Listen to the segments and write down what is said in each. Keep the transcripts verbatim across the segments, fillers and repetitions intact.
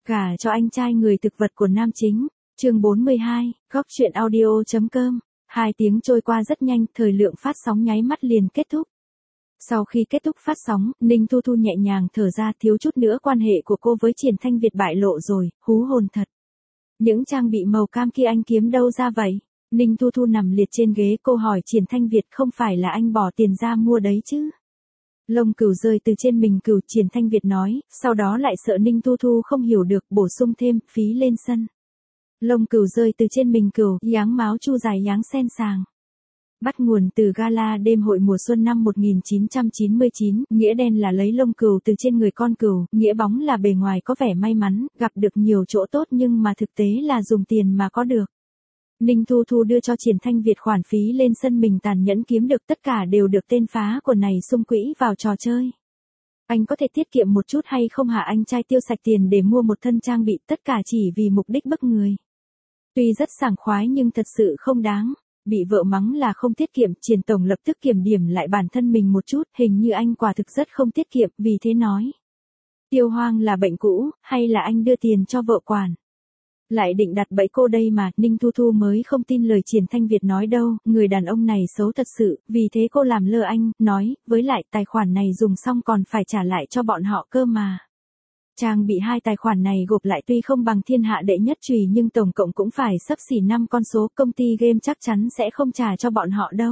Gả cho anh trai người thực vật của nam chính. Chương bốn mươi hai, góc truyện audio chấm com. Hai tiếng trôi qua rất nhanh, thời lượng phát sóng nháy mắt liền kết thúc. Sau khi kết thúc phát sóng, Ninh Thu Thu nhẹ nhàng thở ra, thiếu chút nữa quan hệ của cô với Triển Thanh Việt bại lộ rồi, hú hồn thật. Những trang bị màu cam kia anh kiếm đâu ra vậy? Ninh Thu Thu nằm liệt trên ghế, cô hỏi Triển Thanh Việt, không phải là anh bỏ tiền ra mua đấy chứ? Lông cừu rơi từ trên mình cừu, Triển Thanh Việt nói, sau đó lại sợ Ninh Thu Thu không hiểu được, bổ sung thêm, phí lên sân. Lông cừu rơi từ trên mình cừu, dáng máu chu dài dáng sen sàng. Bắt nguồn từ gala đêm hội mùa xuân năm một nghìn chín trăm chín mươi chín, nghĩa đen là lấy lông cừu từ trên người con cừu, nghĩa bóng là bề ngoài có vẻ may mắn, gặp được nhiều chỗ tốt nhưng mà thực tế là dùng tiền mà có được. Ninh Thu Thu đưa cho Triển Thanh Việt khoản phí lên sân mình tàn nhẫn kiếm được, tất cả đều được tên phá của này sung quỹ vào trò chơi. Anh có thể tiết kiệm một chút hay không hả? Anh trai tiêu sạch tiền để mua một thân trang bị, tất cả chỉ vì mục đích bức người. Tuy rất sảng khoái nhưng thật sự không đáng. Bị vợ mắng là không tiết kiệm, Triển tổng lập tức kiểm điểm lại bản thân mình một chút, hình như anh quả thực rất không tiết kiệm, vì thế nói. Tiêu hoang là bệnh cũ, hay là anh đưa tiền cho vợ quản? Lại định đặt bẫy cô đây mà, Ninh Thu Thu mới không tin lời Triển Thanh Việt nói đâu, người đàn ông này xấu thật sự, vì thế cô làm lơ anh, nói, với lại tài khoản này dùng xong còn phải trả lại cho bọn họ cơ mà. Trang bị hai tài khoản này gộp lại tuy không bằng thiên hạ đệ nhất chùy nhưng tổng cộng cũng phải xấp xỉ năm con số, công ty game chắc chắn sẽ không trả cho bọn họ đâu.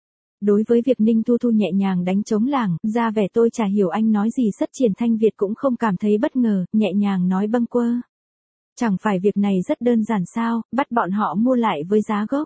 Đối với việc Ninh Thu Thu nhẹ nhàng đánh trống lảng, ra vẻ tôi chả hiểu anh nói gì, sất Triển Thanh Việt cũng không cảm thấy bất ngờ, nhẹ nhàng nói bâng quơ. Chẳng phải việc này rất đơn giản sao, bắt bọn họ mua lại với giá gốc.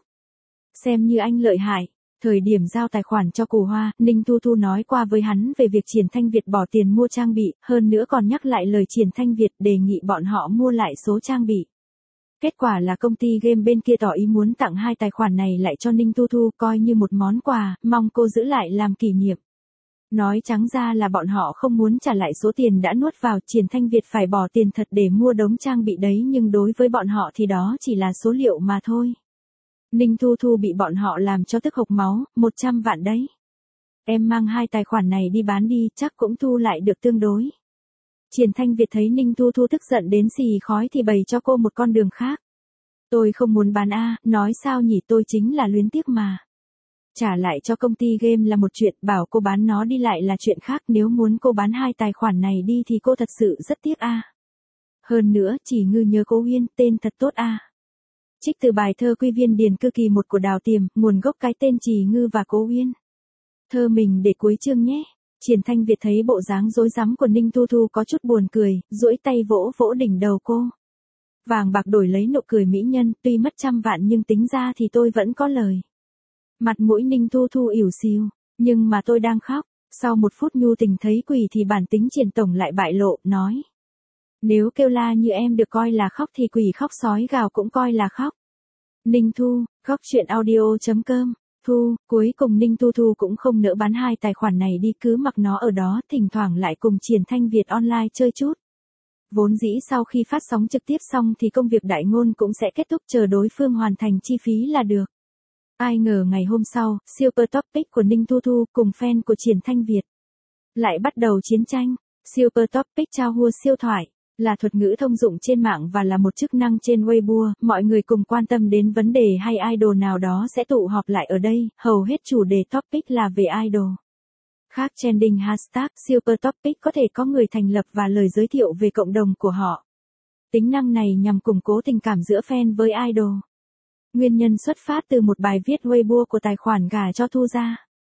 Xem như anh lợi hại. Thời điểm giao tài khoản cho Cù Hoa, Ninh Thu Thu nói qua với hắn về việc Triển Thanh Việt bỏ tiền mua trang bị, hơn nữa còn nhắc lại lời Triển Thanh Việt đề nghị bọn họ mua lại số trang bị. Kết quả là công ty game bên kia tỏ ý muốn tặng hai tài khoản này lại cho Ninh Thu Thu, coi như một món quà, mong cô giữ lại làm kỷ niệm. Nói trắng ra là bọn họ không muốn trả lại số tiền đã nuốt vào, Triển Thanh Việt phải bỏ tiền thật để mua đống trang bị đấy, nhưng đối với bọn họ thì đó chỉ là số liệu mà thôi. Ninh Thu Thu bị bọn họ làm cho tức hộc máu, một trăm vạn đấy. Em mang hai tài khoản này đi bán đi, chắc cũng thu lại được tương đối. Triển Thanh Việt thấy Ninh Thu Thu tức giận đến xì khói thì bày cho cô một con đường khác. Tôi không muốn bán a, nói sao nhỉ, tôi chính là luyến tiếc mà. Trả lại cho công ty game là một chuyện, bảo cô bán nó đi lại là chuyện khác, nếu muốn cô bán hai tài khoản này đi thì cô thật sự rất tiếc a. Hơn nữa, chỉ ngư nhớ Cố Uyên, tên thật tốt a. Trích từ bài thơ Quy Viên Điền Cư Kỳ một của Đào Tiềm, nguồn gốc cái tên Trì Ngư và Cố Uyên. Thơ mình để cuối chương nhé. Triển Thanh Việt thấy bộ dáng rối rắm của Ninh Thu Thu có chút buồn cười, duỗi tay vỗ vỗ đỉnh đầu cô. Vàng bạc đổi lấy nụ cười mỹ nhân, tuy mất trăm vạn nhưng tính ra thì tôi vẫn có lời. Mặt mũi Ninh Thu Thu ỉu xìu, nhưng mà tôi đang khóc. Sau một phút nhu tình thấy quỷ thì bản tính Triển tổng lại bại lộ, nói. Nếu kêu la như em được coi là khóc thì quỷ khóc sói gào cũng coi là khóc. Ninh Thu, góc truyện audio chấm com. Thu, cuối cùng Ninh Thu Thu cũng không nỡ bán hai tài khoản này đi, cứ mặc nó ở đó, thỉnh thoảng lại cùng Triển Thanh Việt online chơi chút. Vốn dĩ sau khi phát sóng trực tiếp xong thì công việc đại ngôn cũng sẽ kết thúc, chờ đối phương hoàn thành chi phí là được. Ai ngờ ngày hôm sau, Super Topic của Ninh Thu Thu cùng fan của Triển Thanh Việt lại bắt đầu chiến tranh. Super Topic trao hua siêu thoại là thuật ngữ thông dụng trên mạng và là một chức năng trên Weibo, mọi người cùng quan tâm đến vấn đề hay idol nào đó sẽ tụ họp lại ở đây, hầu hết chủ đề topic là về idol. Khác trending hashtag, Super Topic có thể có người thành lập và lời giới thiệu về cộng đồng của họ. Tính năng này nhằm củng cố tình cảm giữa fan với idol. Nguyên nhân xuất phát từ một bài viết Weibo của tài khoản Gả cho Thu Gia.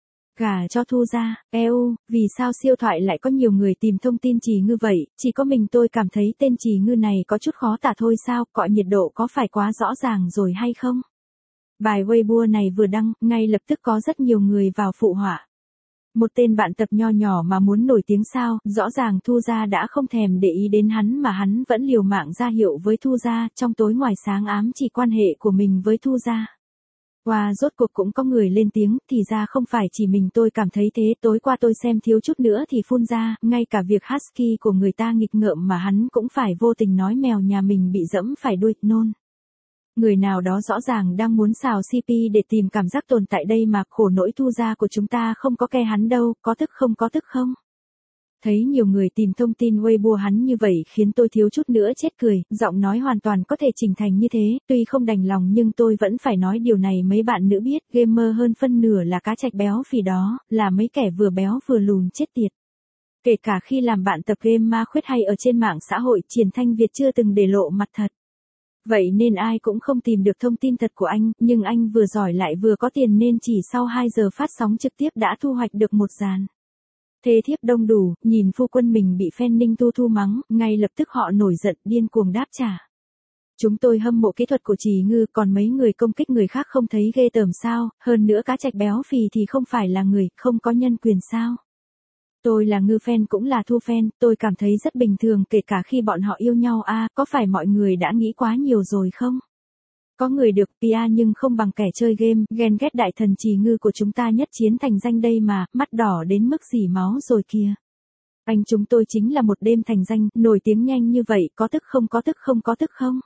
Gả cho Thu Gia, e u, vì sao siêu thoại lại có nhiều người tìm thông tin Trì Ngư vậy, chỉ có mình tôi cảm thấy tên Trì Ngư này có chút khó tả thôi sao, cọ nhiệt độ có phải quá rõ ràng rồi hay không? Bài Weibo này vừa đăng, ngay lập tức có rất nhiều người vào phụ họa. Một tên bạn tập nho nhỏ mà muốn nổi tiếng sao, rõ ràng Thu Gia đã không thèm để ý đến hắn mà hắn vẫn liều mạng ra hiệu với Thu Gia, trong tối ngoài sáng ám chỉ quan hệ của mình với Thu Gia. Qua wow, rốt cuộc cũng có người lên tiếng, thì ra không phải chỉ mình tôi cảm thấy thế, tối qua tôi xem thiếu chút nữa thì phun ra, ngay cả việc husky của người ta nghịch ngợm mà hắn cũng phải vô tình nói mèo nhà mình bị dẫm phải đuôi, nôn. Người nào đó rõ ràng đang muốn xào xê pê để tìm cảm giác tồn tại đây mà, khổ nỗi Thu Gia của chúng ta không có ke hắn đâu, có tức không có tức không? Thấy nhiều người tìm thông tin Weibo hắn như vậy khiến tôi thiếu chút nữa chết cười, giọng nói hoàn toàn có thể chỉnh thành như thế, tuy không đành lòng nhưng tôi vẫn phải nói điều này mấy bạn nữ biết, gamer hơn phân nửa là cá trạch béo phì đó, là mấy kẻ vừa béo vừa lùn chết tiệt. Kể cả khi làm bạn tập game ma khuyết hay ở trên mạng xã hội, Triển Thanh Việt chưa từng để lộ mặt thật. Vậy nên ai cũng không tìm được thông tin thật của anh, nhưng anh vừa giỏi lại vừa có tiền nên chỉ sau hai giờ phát sóng trực tiếp đã thu hoạch được một dàn thê thiếp đông đủ, nhìn phu quân mình bị fan Ninh Tu Thu mắng, ngay lập tức họ nổi giận điên cuồng đáp trả. Chúng tôi hâm mộ kỹ thuật của Trì Ngư, còn mấy người công kích người khác không thấy ghê tởm sao, hơn nữa cá trạch béo phì thì không phải là người, không có nhân quyền sao. Tôi là Ngư fan cũng là Thu fan, tôi cảm thấy rất bình thường kể cả khi bọn họ yêu nhau a à, có phải mọi người đã nghĩ quá nhiều rồi không? Có người được pê e nhưng không bằng kẻ chơi game, ghen ghét đại thần Trì Ngư của chúng ta nhất chiến thành danh đây mà, mắt đỏ đến mức dỉ máu rồi kìa. Anh chúng tôi chính là một đêm thành danh, nổi tiếng nhanh như vậy, có tức không có tức không có tức không?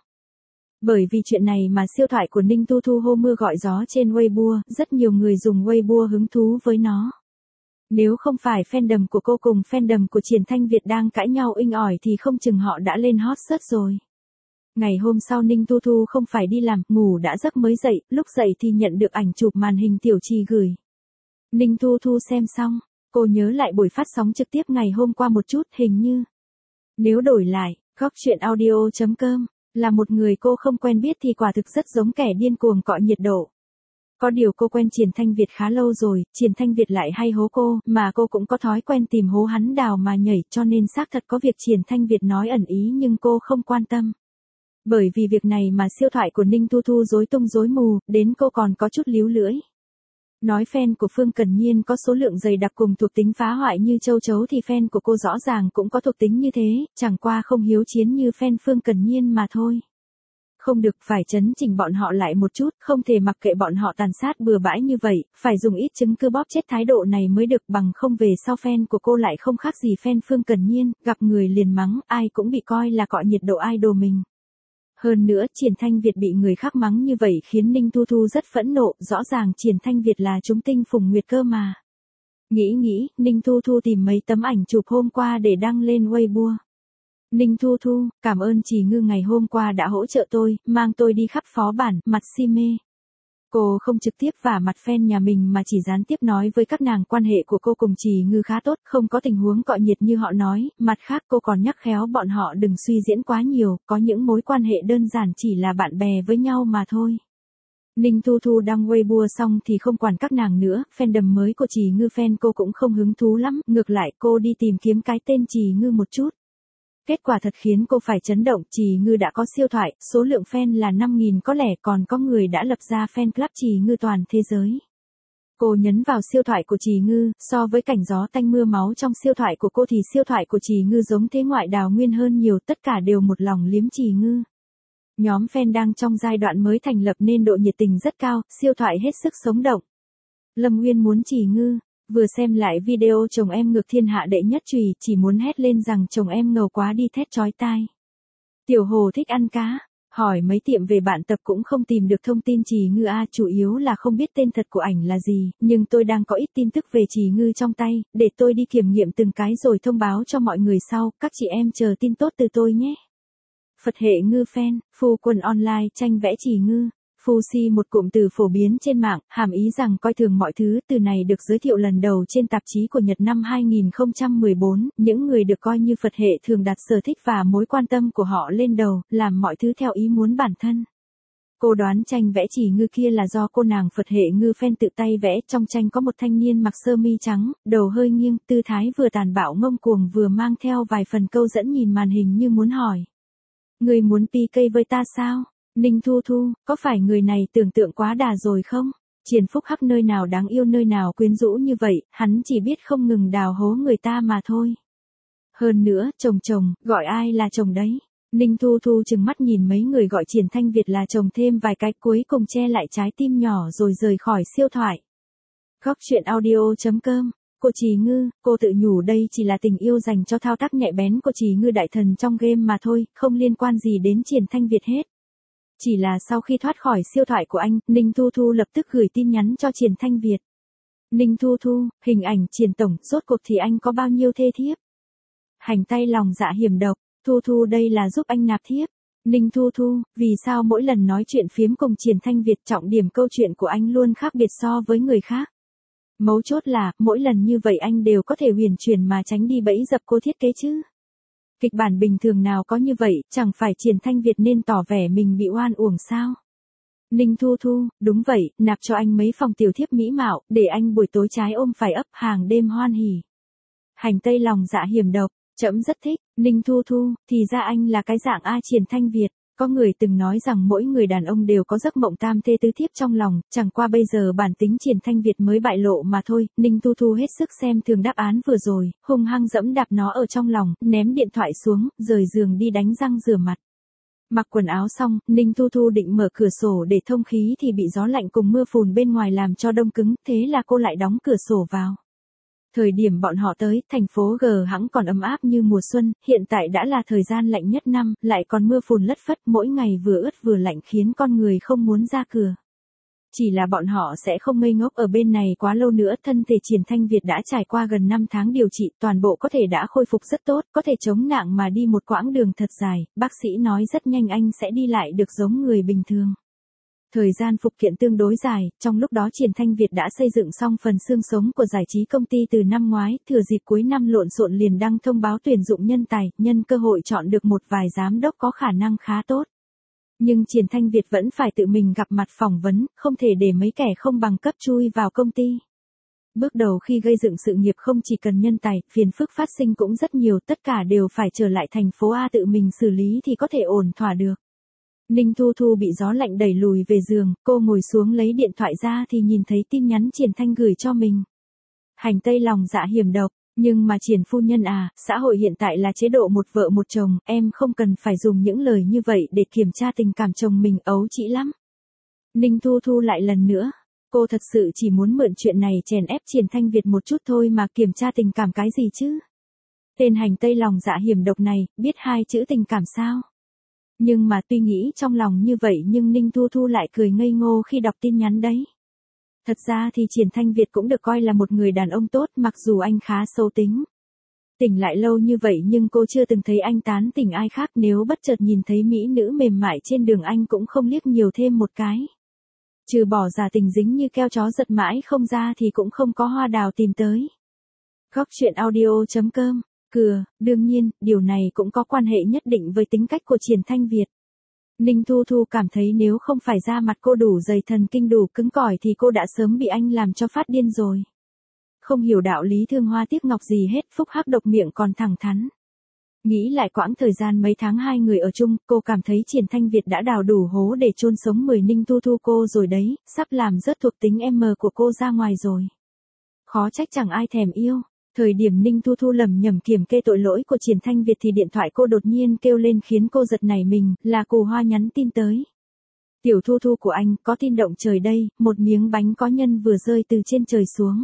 Bởi vì chuyện này mà siêu thoại của Ninh Tu Thu hô mưa gọi gió trên Weibo, rất nhiều người dùng Weibo hứng thú với nó. Nếu không phải fandom của cô cùng fandom của Triển Thanh Việt đang cãi nhau inh ỏi thì không chừng họ đã lên hot search rồi. Ngày hôm sau Ninh Tu Thu không phải đi làm, ngủ đã giấc mới dậy, lúc dậy thì nhận được ảnh chụp màn hình Tiểu Trì gửi. Ninh Tu Thu xem xong, cô nhớ lại buổi phát sóng trực tiếp ngày hôm qua một chút, hình như. Nếu đổi lại, góc chuyện audio chấm com, là một người cô không quen biết thì quả thực rất giống kẻ điên cuồng cọ nhiệt độ. Có điều cô quen Triển Thanh Việt khá lâu rồi, Triển Thanh Việt lại hay hố cô, mà cô cũng có thói quen tìm hố hắn đào mà nhảy, cho nên xác thật có việc Triển Thanh Việt nói ẩn ý nhưng cô không quan tâm. Bởi vì việc này mà siêu thoại của Ninh Tu Thu rối tung rối mù, đến cô còn có chút líu lưỡi. Nói fan của Phương Cần Nhiên có số lượng dày đặc cùng thuộc tính phá hoại như châu chấu thì fan của cô rõ ràng cũng có thuộc tính như thế, chẳng qua không hiếu chiến như fan Phương Cần Nhiên mà thôi. Không được, phải chấn chỉnh bọn họ lại một chút, không thể mặc kệ bọn họ tàn sát bừa bãi như vậy, phải dùng ít chứng cứ bóp chết thái độ này mới được, bằng không về sau fan của cô lại không khác gì fan Phương Cần Nhiên, gặp người liền mắng, ai cũng bị coi là cọ nhiệt độ idol mình. Hơn nữa, Triển Thanh Việt bị người khác mắng như vậy khiến Ninh Tu Thu rất phẫn nộ, rõ ràng Triển Thanh Việt là chúng tinh phùng nguyệt cơ mà. Nghĩ nghĩ, Ninh Tu Thu tìm mấy tấm ảnh chụp hôm qua để đăng lên Weibo. Ninh Thu Thu, cảm ơn Trì Ngư ngày hôm qua đã hỗ trợ tôi, mang tôi đi khắp phó bản, mặt si mê. Cô không trực tiếp vả mặt fan nhà mình mà chỉ gián tiếp nói với các nàng quan hệ của cô cùng Trì Ngư khá tốt, không có tình huống cọ nhiệt như họ nói, mặt khác cô còn nhắc khéo bọn họ đừng suy diễn quá nhiều, có những mối quan hệ đơn giản chỉ là bạn bè với nhau mà thôi. Ninh Thu Thu đăng Weibo xong thì không quản các nàng nữa, fandom mới của Trì Ngư fan cô cũng không hứng thú lắm, ngược lại cô đi tìm kiếm cái tên Trì Ngư một chút. Kết quả thật khiến cô phải chấn động, Trì Ngư đã có siêu thoại, số lượng fan là năm nghìn có lẽ còn có người đã lập ra fan club Trì Ngư toàn thế giới. Cô nhấn vào siêu thoại của Trì Ngư, so với cảnh gió tanh mưa máu trong siêu thoại của cô thì siêu thoại của Trì Ngư giống thế ngoại đào nguyên hơn nhiều, tất cả đều một lòng liếm Trì Ngư. Nhóm fan đang trong giai đoạn mới thành lập nên độ nhiệt tình rất cao, siêu thoại hết sức sống động. Lâm Nguyên muốn Trì Ngư. Vừa xem lại video chồng em ngược thiên hạ đệ nhất chùy, chỉ muốn hét lên rằng chồng em ngầu quá đi thét chói tai. Tiểu Hồ thích ăn cá, hỏi mấy tiệm về bạn tập cũng không tìm được thông tin Trì Ngư a, chủ yếu là không biết tên thật của ảnh là gì, nhưng tôi đang có ít tin tức về Trì Ngư trong tay, để tôi đi kiểm nghiệm từng cái rồi thông báo cho mọi người sau, các chị em chờ tin tốt từ tôi nhé. Phật hệ Ngư fan, phu quân online tranh vẽ Trì Ngư. Phu si một cụm từ phổ biến trên mạng, hàm ý rằng coi thường mọi thứ, từ này được giới thiệu lần đầu trên tạp chí của Nhật năm hai nghìn không trăm mười bốn, những người được coi như Phật hệ thường đặt sở thích và mối quan tâm của họ lên đầu, làm mọi thứ theo ý muốn bản thân. Cô đoán tranh vẽ Trì Ngư kia là do cô nàng Phật hệ Ngư fan tự tay vẽ, trong tranh có một thanh niên mặc sơ mi trắng, đầu hơi nghiêng, tư thái vừa tàn bạo ngông cuồng vừa mang theo vài phần câu dẫn nhìn màn hình như muốn hỏi. Người muốn pê ca với ta sao? Ninh Thu Thu, có phải người này tưởng tượng quá đà rồi không? Triển Phúc Hắc nơi nào đáng yêu nơi nào quyến rũ như vậy, hắn chỉ biết không ngừng đào hố người ta mà thôi. Hơn nữa, chồng chồng, gọi ai là chồng đấy? Ninh Thu Thu trừng mắt nhìn mấy người gọi Triển Thanh Việt là chồng thêm vài cái cuối cùng che lại trái tim nhỏ rồi rời khỏi siêu thoại. Góc chuyện audio chấm com. Cô Trì Ngư, cô tự nhủ đây chỉ là tình yêu dành cho thao tác nhạy bén của Trì Ngư đại thần trong game mà thôi, không liên quan gì đến Triển Thanh Việt hết. Chỉ là sau khi thoát khỏi siêu thoại của anh, Ninh Thu Thu lập tức gửi tin nhắn cho Triển Thanh Việt. Ninh Thu Thu, hình ảnh Triển tổng, rốt cuộc thì anh có bao nhiêu thê thiếp? Hành tay lòng dạ hiểm độc, Thu Thu đây là giúp anh nạp thiếp. Ninh Thu Thu, vì sao mỗi lần nói chuyện phiếm cùng Triển Thanh Việt trọng điểm câu chuyện của anh luôn khác biệt so với người khác? Mấu chốt là, mỗi lần như vậy anh đều có thể huyền chuyển mà tránh đi bẫy dập cô thiết kế chứ. Kịch bản bình thường nào có như vậy, chẳng phải Triển Thanh Việt nên tỏ vẻ mình bị oan uổng sao? Ninh Thu Thu, đúng vậy, nạp cho anh mấy phòng tiểu thiếp mỹ mạo, để anh buổi tối trái ôm phải ấp hàng đêm hoan hỉ. Hành tây lòng dạ hiểm độc, trẫm rất thích. Ninh Thu Thu, thì ra anh là cái dạng A Triển Thanh Việt. Có người từng nói rằng mỗi người đàn ông đều có giấc mộng tam thê tứ thiếp trong lòng, chẳng qua bây giờ bản tính Triển Thanh Việt mới bại lộ mà thôi. Ninh Thu Thu hết sức xem thường đáp án vừa rồi, hung hăng dẫm đạp nó ở trong lòng, ném điện thoại xuống, rời giường đi đánh răng rửa mặt. Mặc quần áo xong, Ninh Thu Thu định mở cửa sổ để thông khí thì bị gió lạnh cùng mưa phùn bên ngoài làm cho đông cứng, thế là cô lại đóng cửa sổ vào. Thời điểm bọn họ tới, thành phố G hẵng còn ấm áp như mùa xuân, hiện tại đã là thời gian lạnh nhất năm, lại còn mưa phùn lất phất, mỗi ngày vừa ướt vừa lạnh khiến con người không muốn ra cửa. Chỉ là bọn họ sẽ không ngây ngốc ở bên này quá lâu nữa, thân thể Triển Thanh Việt đã trải qua gần năm tháng điều trị, toàn bộ có thể đã khôi phục rất tốt, có thể chống nặng mà đi một quãng đường thật dài, bác sĩ nói rất nhanh anh sẽ đi lại được giống người bình thường. Thời gian phục kiện tương đối dài, trong lúc đó Triển Thanh Việt đã xây dựng xong phần xương sống của giải trí công ty từ năm ngoái, thừa dịp cuối năm lộn xộn liền đăng thông báo tuyển dụng nhân tài, nhân cơ hội chọn được một vài giám đốc có khả năng khá tốt. Nhưng Triển Thanh Việt vẫn phải tự mình gặp mặt phỏng vấn, không thể để mấy kẻ không bằng cấp chui vào công ty. Bước đầu khi gây dựng sự nghiệp không chỉ cần nhân tài, phiền phức phát sinh cũng rất nhiều, tất cả đều phải trở lại thành phố A tự mình xử lý thì có thể ổn thỏa được. Ninh Thu Thu bị gió lạnh đẩy lùi về giường, cô ngồi xuống lấy điện thoại ra thì nhìn thấy tin nhắn Triển Thanh gửi cho mình. Hành tây lòng dạ hiểm độc, nhưng mà Triển phu nhân à, xã hội hiện tại là chế độ một vợ một chồng, em không cần phải dùng những lời như vậy để kiểm tra tình cảm chồng mình, ấu trĩ lắm. Ninh Thu Thu lại lần nữa, cô thật sự chỉ muốn mượn chuyện này chèn ép Triển Thanh Việt một chút thôi mà kiểm tra tình cảm cái gì chứ? Tên hành tây lòng dạ hiểm độc này, biết hai chữ tình cảm sao? Nhưng mà tuy nghĩ trong lòng như vậy nhưng Ninh Thu Thu lại cười ngây ngô khi đọc tin nhắn đấy. Thật ra thì Triển Thanh Việt cũng được coi là một người đàn ông tốt mặc dù anh khá xấu tính. Tỉnh lại lâu như vậy nhưng cô chưa từng thấy anh tán tỉnh ai khác, nếu bất chợt nhìn thấy mỹ nữ mềm mại trên đường anh cũng không liếc nhiều thêm một cái. Trừ bỏ giả tình dính như keo chó giật mãi không ra thì cũng không có hoa đào tìm tới. Góc truyện audio chấm com. Cừa, đương nhiên, điều này cũng có quan hệ nhất định với tính cách của Triển Thanh Việt. Ninh Thu Thu cảm thấy nếu không phải da mặt cô đủ dày thần kinh đủ cứng cỏi thì cô đã sớm bị anh làm cho phát điên rồi. Không hiểu đạo lý thương hoa tiếc ngọc gì hết, phúc hắc độc miệng còn thẳng thắn. Nghĩ lại quãng thời gian mấy tháng hai người ở chung, cô cảm thấy Triển Thanh Việt đã đào đủ hố để chôn sống mười Ninh Thu Thu cô rồi đấy, sắp làm rớt thuộc tính M của cô ra ngoài rồi. Khó trách chẳng ai thèm yêu. Thời điểm Ninh Thu Thu lầm nhầm kiểm kê tội lỗi của Triển Thanh Việt thì điện thoại cô đột nhiên kêu lên khiến cô giật nảy mình, là Cù Hoa nhắn tin tới. Tiểu Thu Thu của anh, có tin động trời đây, một miếng bánh có nhân vừa rơi từ trên trời xuống.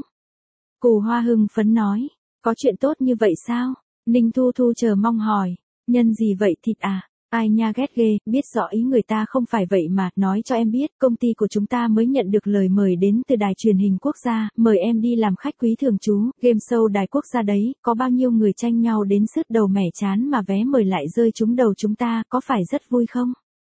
Cù Hoa hưng phấn nói, có chuyện tốt như vậy sao? Ninh Thu Thu chờ mong hỏi, nhân gì vậy thịt à? Ai nha ghét ghê, biết rõ ý người ta không phải vậy mà, nói cho em biết, công ty của chúng ta mới nhận được lời mời đến từ đài truyền hình quốc gia, mời em đi làm khách quý thường trú, game show đài quốc gia đấy, có bao nhiêu người tranh nhau đến sứt đầu mẻ chán mà vé mời lại rơi trúng đầu chúng ta, có phải rất vui không?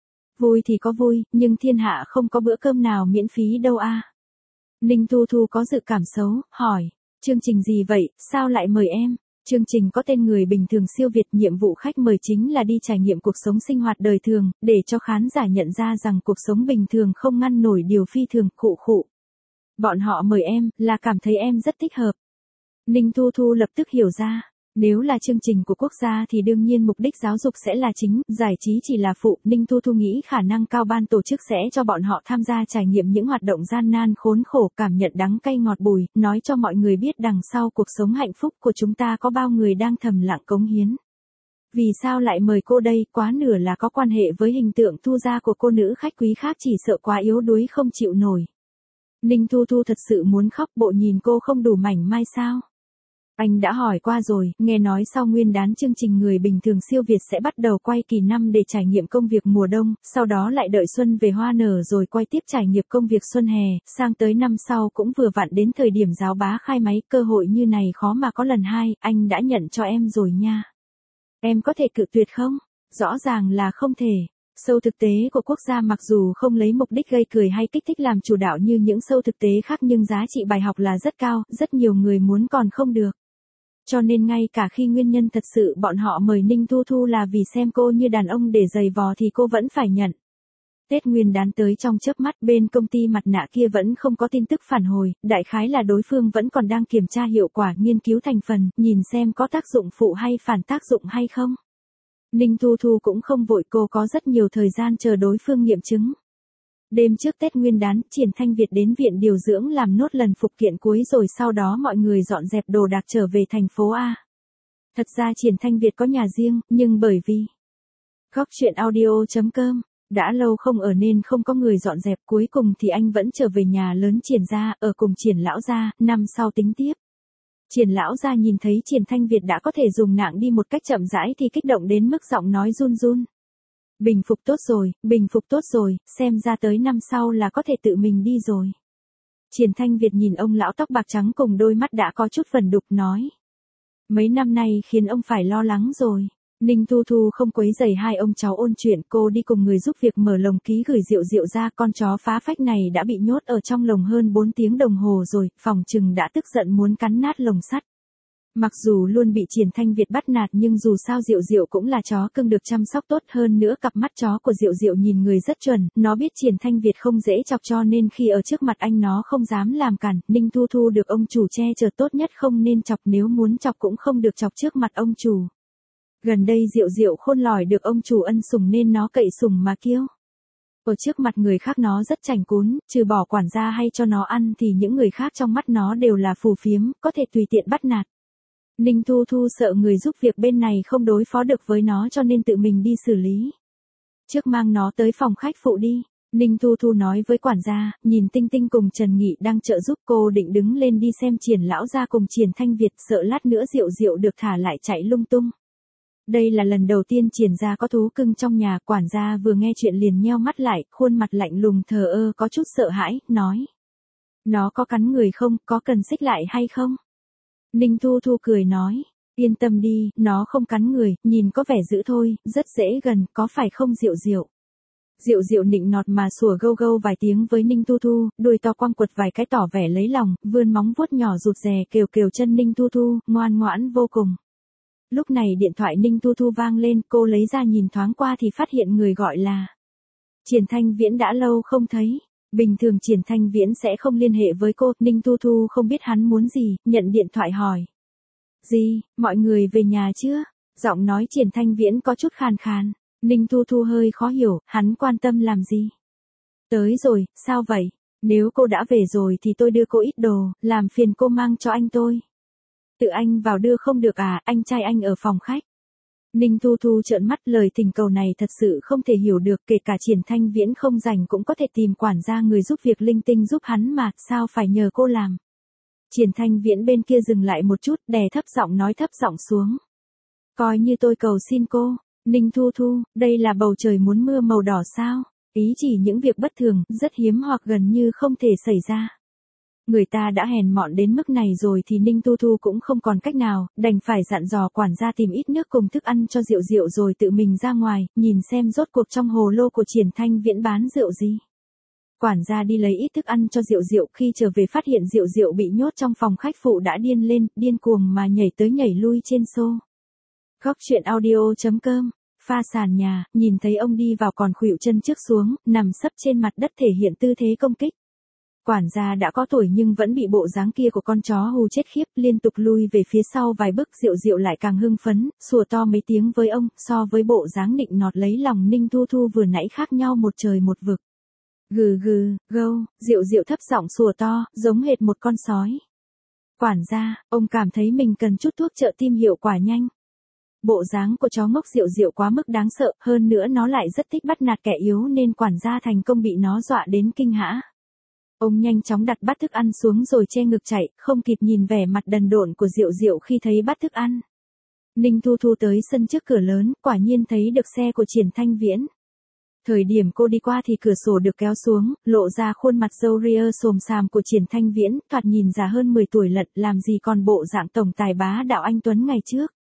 Vui thì có vui, nhưng thiên hạ không có bữa cơm nào miễn phí đâu a. Ninh Thu Thu có dự cảm xấu, hỏi, chương trình gì vậy, sao lại mời em? Chương trình có tên Người Bình Thường Siêu Việt, nhiệm vụ khách mời chính là đi trải nghiệm cuộc sống sinh hoạt đời thường, để cho khán giả nhận ra rằng cuộc sống bình thường không ngăn nổi điều phi thường, khụ khụ. Bọn họ mời em, là cảm thấy em rất thích hợp. Ninh Thu Thu lập tức hiểu ra, nếu là chương trình của quốc gia thì đương nhiên mục đích giáo dục sẽ là chính, giải trí chỉ là phụ. Ninh Thu Thu nghĩ khả năng cao ban tổ chức sẽ cho bọn họ tham gia trải nghiệm những hoạt động gian nan khốn khổ, cảm nhận đắng cay ngọt bùi, nói cho mọi người biết đằng sau cuộc sống hạnh phúc của chúng ta có bao người đang thầm lặng cống hiến. Vì sao lại mời cô đây, quá nửa là có quan hệ với hình tượng thu ra của cô nữ khách quý khác, chỉ sợ quá yếu đuối không chịu nổi. Ninh Thu Thu thật sự muốn khóc, bộ nhìn cô không đủ mảnh mai sao? Anh đã hỏi qua rồi, nghe nói sau nguyên đán chương trình Người Bình Thường Siêu Việt sẽ bắt đầu quay kỳ năm để trải nghiệm công việc mùa đông, sau đó lại đợi xuân về hoa nở rồi quay tiếp trải nghiệm công việc xuân hè, sang tới năm sau cũng vừa vặn đến thời điểm giáo bá khai máy, cơ hội như này khó mà có lần hai, anh đã nhận cho em rồi nha. Em có thể cự tuyệt không? Rõ ràng là không thể. Show thực tế của quốc gia mặc dù không lấy mục đích gây cười hay kích thích làm chủ đạo như những show thực tế khác nhưng giá trị bài học là rất cao, rất nhiều người muốn còn không được. Cho nên ngay cả khi nguyên nhân thật sự bọn họ mời Ninh Thu Thu là vì xem cô như đàn ông để giày vò thì cô vẫn phải nhận. Tết Nguyên đán tới trong chớp mắt, bên công ty mặt nạ kia vẫn không có tin tức phản hồi, đại khái là đối phương vẫn còn đang kiểm tra hiệu quả nghiên cứu thành phần, nhìn xem có tác dụng phụ hay phản tác dụng hay không. Ninh Thu Thu cũng không vội, cô có rất nhiều thời gian chờ đối phương nghiệm chứng. Đêm trước Tết Nguyên đán, Triển Thanh Việt đến viện điều dưỡng làm nốt lần phục kiện cuối rồi sau đó mọi người dọn dẹp đồ đạc trở về thành phố A. Thật ra Triển Thanh Việt có nhà riêng, nhưng bởi vì góc chuyện audio chấm com đã lâu không ở nên không có người dọn dẹp, cuối cùng thì anh vẫn trở về nhà lớn Triển gia, ở cùng Triển lão gia, năm sau tính tiếp. Triển lão gia nhìn thấy Triển Thanh Việt đã có thể dùng nạng đi một cách chậm rãi thì kích động đến mức giọng nói run run. Bình phục tốt rồi, bình phục tốt rồi, xem ra tới năm sau là có thể tự mình đi rồi. Triển Thanh Việt nhìn ông lão tóc bạc trắng cùng đôi mắt đã có chút vẩn đục nói. Mấy năm nay khiến ông phải lo lắng rồi. Ninh Thu Thu không quấy rầy hai ông cháu ôn chuyện, cô đi cùng người giúp việc mở lồng ký gửi rượu rượu ra, con chó phá phách này đã bị nhốt ở trong lồng hơn bốn tiếng đồng hồ rồi, phòng trừng đã tức giận muốn cắn nát lồng sắt. Mặc dù luôn bị Triển Thanh Việt bắt nạt nhưng dù sao Diệu Diệu cũng là chó cưng được chăm sóc tốt, hơn nữa cặp mắt chó của Diệu Diệu nhìn người rất chuẩn, nó biết Triển Thanh Việt không dễ chọc cho nên khi ở trước mặt anh nó không dám làm cản. Ninh Thu Thu được ông chủ che chở tốt nhất không nên chọc, nếu muốn chọc cũng không được chọc trước mặt ông chủ. Gần đây Diệu Diệu khôn lỏi được ông chủ ân sủng nên nó cậy sủng mà kiêu. Ở trước mặt người khác nó rất chảnh cún, trừ bỏ quản gia hay cho nó ăn thì những người khác trong mắt nó đều là phù phiếm, có thể tùy tiện bắt nạt. Ninh Thu Thu sợ người giúp việc bên này không đối phó được với nó cho nên tự mình đi xử lý. Trước mang nó tới phòng khách phụ đi. Ninh Thu Thu nói với quản gia, nhìn Tinh Tinh cùng Trần Nghị đang trợ giúp, cô định đứng lên đi xem Triển lão gia cùng Triển Thanh Việt, sợ lát nữa Diệu Diệu được thả lại chạy lung tung. Đây là lần đầu tiên Triển gia có thú cưng trong nhà, quản gia vừa nghe chuyện liền nheo mắt lại, khuôn mặt lạnh lùng thờ ơ có chút sợ hãi, nói. Nó có cắn người không, có cần xích lại hay không? Ninh Thu Thu cười nói, yên tâm đi, nó không cắn người, nhìn có vẻ dữ thôi, rất dễ gần, có phải không Diệu Diệu? Diệu Diệu nịnh nọt mà sủa gâu gâu vài tiếng với Ninh Thu Thu, đuôi to quăng quật vài cái tỏ vẻ lấy lòng, vươn móng vuốt nhỏ rụt rè kêu kêu chân Ninh Thu Thu, ngoan ngoãn vô cùng. Lúc này điện thoại Ninh Thu Thu vang lên, cô lấy ra nhìn thoáng qua thì phát hiện người gọi là Triển Thanh Viễn, đã lâu không thấy. Bình thường Triển Thanh Viễn sẽ không liên hệ với cô, Ninh Thu Thu không biết hắn muốn gì, nhận điện thoại hỏi. Gì, mọi người về nhà chưa? Giọng nói Triển Thanh Viễn có chút khàn khàn. Ninh Thu Thu hơi khó hiểu, hắn quan tâm làm gì? Tới rồi, sao vậy? Nếu cô đã về rồi thì tôi đưa cô ít đồ, làm phiền cô mang cho anh tôi. Tự anh vào đưa không được à, anh trai anh ở phòng khách. Ninh Thu Thu trợn mắt, lời thỉnh cầu này thật sự không thể hiểu được, kể cả Triển Thanh Viễn không rảnh cũng có thể tìm quản gia người giúp việc linh tinh giúp hắn mà, sao phải nhờ cô làm. Triển Thanh Viễn bên kia dừng lại một chút, đè thấp giọng nói thấp giọng xuống. Coi như tôi cầu xin cô. Ninh Thu Thu, đây là bầu trời muốn mưa màu đỏ sao? Ý chỉ những việc bất thường, rất hiếm hoặc gần như không thể xảy ra. Người ta đã hèn mọn đến mức này rồi thì Ninh Thu Thu cũng không còn cách nào, đành phải dặn dò quản gia tìm ít nước cùng thức ăn cho Diệu Diệu rồi tự mình ra ngoài, nhìn xem rốt cuộc trong hồ lô của Triển Thanh Viễn bán rượu gì. Quản gia đi lấy ít thức ăn cho Diệu Diệu, khi trở về phát hiện Diệu Diệu bị nhốt trong phòng khách phụ đã điên lên, điên cuồng mà nhảy tới nhảy lui trên xô. Góc chuyện audio chấm com, pha sàn nhà, nhìn thấy ông đi vào còn khuỵu chân trước xuống, nằm sấp trên mặt đất thể hiện tư thế công kích. Quản gia đã có tuổi nhưng vẫn bị bộ dáng kia của con chó hù chết khiếp, liên tục lui về phía sau vài bước. Diệu Diệu lại càng hưng phấn, sủa to mấy tiếng với ông, so với bộ dáng nịnh nọt lấy lòng Ninh Thu Thu vừa nãy khác nhau một trời một vực. Gừ gừ, gâu, Diệu Diệu thấp giọng sủa to, giống hệt một con sói. Quản gia, ông cảm thấy mình cần chút thuốc trợ tim hiệu quả nhanh. Bộ dáng của chó ngốc Diệu Diệu quá mức đáng sợ, hơn nữa nó lại rất thích bắt nạt kẻ yếu nên quản gia thành công bị nó dọa đến kinh hãi. Ông nhanh chóng đặt bát thức ăn xuống rồi che ngực chạy, không kịp nhìn vẻ mặt đần độn của Diệu Diệu khi thấy bát thức ăn. Ninh Thu Thu tới sân trước cửa lớn, quả nhiên thấy được xe của Triển Thanh Viễn. Thời điểm cô đi qua thì cửa sổ được kéo xuống, lộ ra khuôn mặt râu ria xồm xàm của Triển Thanh Viễn, thoạt nhìn già hơn mười tuổi lận, làm gì còn bộ dạng tổng tài bá đạo anh tuấn ngày trước.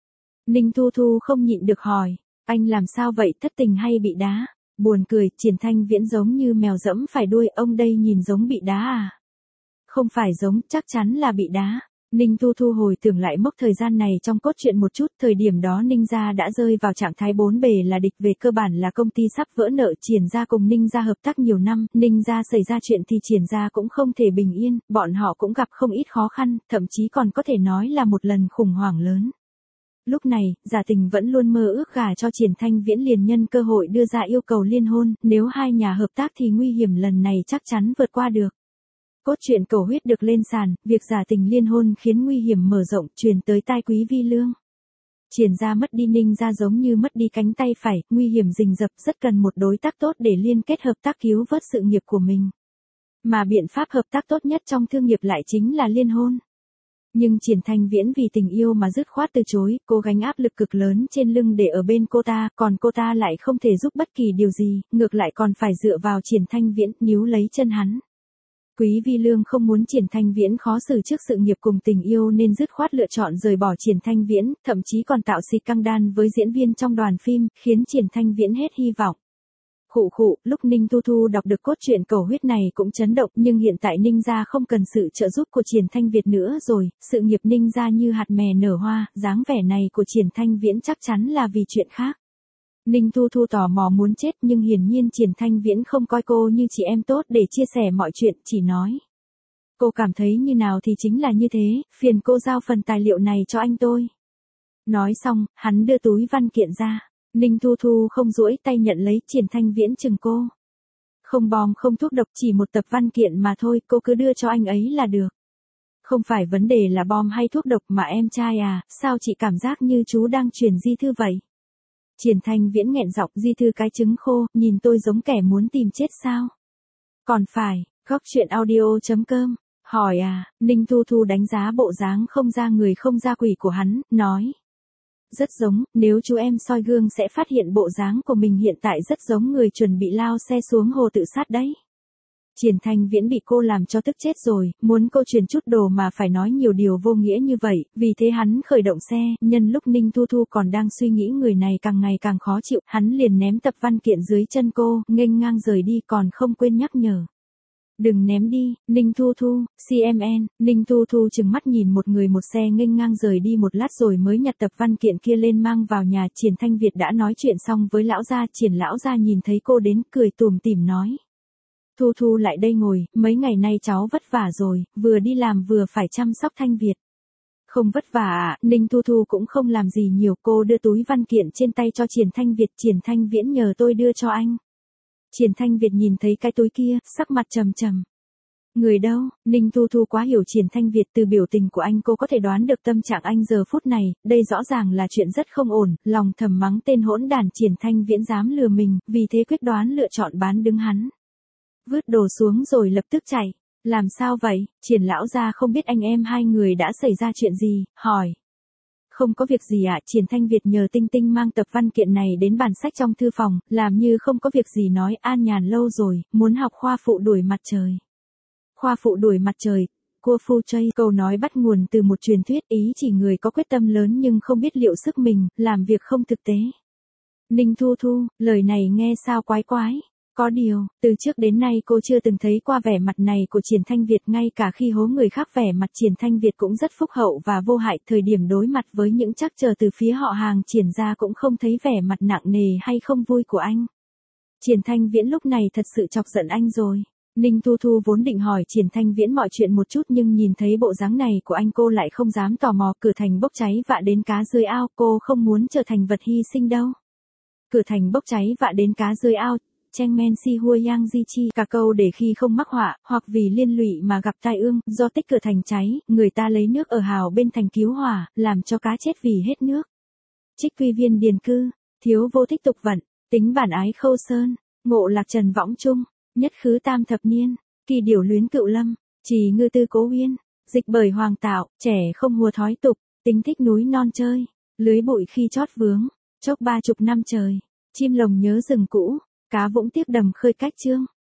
Ninh Thu Thu không nhịn được hỏi, anh làm sao vậy, thất tình hay bị đá? Buồn cười, Triển Thanh Viễn giống như mèo dẫm phải đuôi, ông đây nhìn giống bị đá à? Không phải giống, chắc chắn là bị đá. Ninh Thu Thu hồi tưởng lại mốc thời gian này trong cốt truyện một chút, thời điểm đó Ninh gia đã rơi vào trạng thái bốn bề là địch, về cơ bản là công ty sắp vỡ nợ, Triển gia cùng Ninh gia hợp tác nhiều năm, Ninh gia xảy ra chuyện thì Triển gia cũng không thể bình yên, bọn họ cũng gặp không ít khó khăn, thậm chí còn có thể nói là một lần khủng hoảng lớn. Lúc này, Giả Tình vẫn luôn mơ ước gả cho Triển Thanh Viễn, liền nhân cơ hội đưa ra yêu cầu liên hôn, nếu hai nhà hợp tác thì nguy hiểm lần này chắc chắn vượt qua được. Cốt truyện cầu huyết được lên sàn, việc Giả Tình liên hôn khiến nguy hiểm mở rộng, truyền tới tai Quý Vi Lương. Triển gia mất đi Ninh gia giống như mất đi cánh tay phải, nguy hiểm rình rập, rất cần một đối tác tốt để liên kết hợp tác cứu vớt sự nghiệp của mình. Mà biện pháp hợp tác tốt nhất trong thương nghiệp lại chính là liên hôn. Nhưng Triển Thanh Viễn vì tình yêu mà dứt khoát từ chối, cô gánh áp lực cực lớn trên lưng để ở bên cô ta, còn cô ta lại không thể giúp bất kỳ điều gì, ngược lại còn phải dựa vào Triển Thanh Viễn, níu lấy chân hắn. Quý Vi Lương không muốn Triển Thanh Viễn khó xử trước sự nghiệp cùng tình yêu nên dứt khoát lựa chọn rời bỏ Triển Thanh Viễn, thậm chí còn tạo xì căng đan với diễn viên trong đoàn phim, khiến Triển Thanh Viễn hết hy vọng. Khụ khụ, lúc Ninh Thu Thu đọc được cốt truyện cầu huyết này cũng chấn động, nhưng hiện tại Ninh gia không cần sự trợ giúp của Triển Thanh Việt nữa rồi, sự nghiệp Ninh gia như hạt mè nở hoa, dáng vẻ này của Triển Thanh Viễn chắc chắn là vì chuyện khác. Ninh Thu Thu tò mò muốn chết, nhưng hiển nhiên Triển Thanh Viễn không coi cô như chị em tốt để chia sẻ mọi chuyện, chỉ nói. Cô cảm thấy như nào thì chính là như thế, phiền cô giao phần tài liệu này cho anh tôi. Nói xong, hắn đưa túi văn kiện ra. Ninh Thu Thu không duỗi tay nhận lấy, Triển Thanh Viễn chừng cô. Không bom không thuốc độc, chỉ một tập văn kiện mà thôi, cô cứ đưa cho anh ấy là được. Không phải vấn đề là bom hay thuốc độc mà em trai à, sao chị cảm giác như chú đang truyền di thư vậy? Triển Thanh Viễn nghẹn giọng, di thư cái trứng khô, nhìn tôi giống kẻ muốn tìm chết sao? Còn phải, góc truyện audio chấm com, hỏi à, Ninh Thu Thu đánh giá bộ dáng không ra người không ra quỷ của hắn, nói. Rất giống, nếu chú em soi gương sẽ phát hiện bộ dáng của mình hiện tại rất giống người chuẩn bị lao xe xuống hồ tự sát đấy. Triển Thanh Viễn bị cô làm cho tức chết rồi, muốn cô truyền chút đồ mà phải nói nhiều điều vô nghĩa như vậy, vì thế hắn khởi động xe, nhân lúc Ninh Thu Thu còn đang suy nghĩ người này càng ngày càng khó chịu, hắn liền ném tập văn kiện dưới chân cô, nghênh ngang rời đi còn không quên nhắc nhở. Đừng ném đi, Ninh Thu Thu, xê em en, Ninh Thu Thu chừng mắt nhìn một người một xe nghênh ngang rời đi một lát rồi mới nhặt tập văn kiện kia lên mang vào nhà. Triển Thanh Việt đã nói chuyện xong với lão gia, Triển lão gia nhìn thấy cô đến, cười tủm tỉm nói. Thu Thu lại đây ngồi, mấy ngày nay cháu vất vả rồi, vừa đi làm vừa phải chăm sóc Thanh Việt. Không vất vả à, Ninh Thu Thu cũng không làm gì nhiều, cô đưa túi văn kiện trên tay cho Triển Thanh Việt, Triển Thanh Viễn nhờ tôi đưa cho anh. Triển Thanh Việt nhìn thấy cái túi kia, sắc mặt trầm trầm. Người đâu? Ninh Thu Thu quá hiểu Triển Thanh Việt, từ biểu tình của anh cô có thể đoán được tâm trạng anh giờ phút này, đây rõ ràng là chuyện rất không ổn, lòng thầm mắng tên hỗn đản Triển Thanh Viễn dám lừa mình, vì thế quyết đoán lựa chọn bán đứng hắn. Vứt đồ xuống rồi lập tức chạy. Làm sao vậy? Triển lão gia không biết anh em hai người đã xảy ra chuyện gì, hỏi. Không có việc gì ạ, à? Triển Thanh Việt nhờ Tinh Tinh mang tập văn kiện này đến bàn sách trong thư phòng, làm như không có việc gì nói, an nhàn lâu rồi, muốn học khoa phụ đuổi mặt trời. Khoa phụ đuổi mặt trời, Cua Phu Chay, câu nói bắt nguồn từ một truyền thuyết, ý chỉ người có quyết tâm lớn nhưng không biết liệu sức mình, làm việc không thực tế. Ninh Thu Thu, lời này nghe sao quái quái. Có điều, từ trước đến nay cô chưa từng thấy qua vẻ mặt này của Triển Thanh Việt, ngay cả khi hố người khác vẻ mặt Triển Thanh Việt cũng rất phúc hậu và vô hại, thời điểm đối mặt với những trắc trở từ phía họ hàng Triển gia cũng không thấy vẻ mặt nặng nề hay không vui của anh. Triển Thanh Viễn lúc này thật sự chọc giận anh rồi. Ninh Thu Thu vốn định hỏi Triển Thanh Viễn mọi chuyện một chút nhưng nhìn thấy bộ dáng này của anh cô lại không dám tò mò, cửa thành bốc cháy vạ đến cá dưới ao, cô không muốn trở thành vật hy sinh đâu. Cửa thành bốc cháy vạ đến cá dưới ao. Cheng men si hua yang di chi, cả câu để khi không mắc họa, hoặc vì liên lụy mà gặp tai ương, do tích cửa thành cháy, người ta lấy nước ở hào bên thành cứu hỏa, làm cho cá chết vì hết nước. Trích quy viên điền cư, thiếu vô thích tục vận, tính bản ái khâu sơn, ngộ lạc trần võng trung, nhất khứ tam thập niên, kỳ điểu luyến cựu lâm, trì ngư tư cố uyên, dịch bởi hoàng tạo, trẻ không hùa thói tục, tính thích núi non chơi, lưới bụi khi chót vướng, chốc ba chục năm trời, chim lồng nhớ rừng cũ. Cá vũng tiếp đầm khơi cách chương.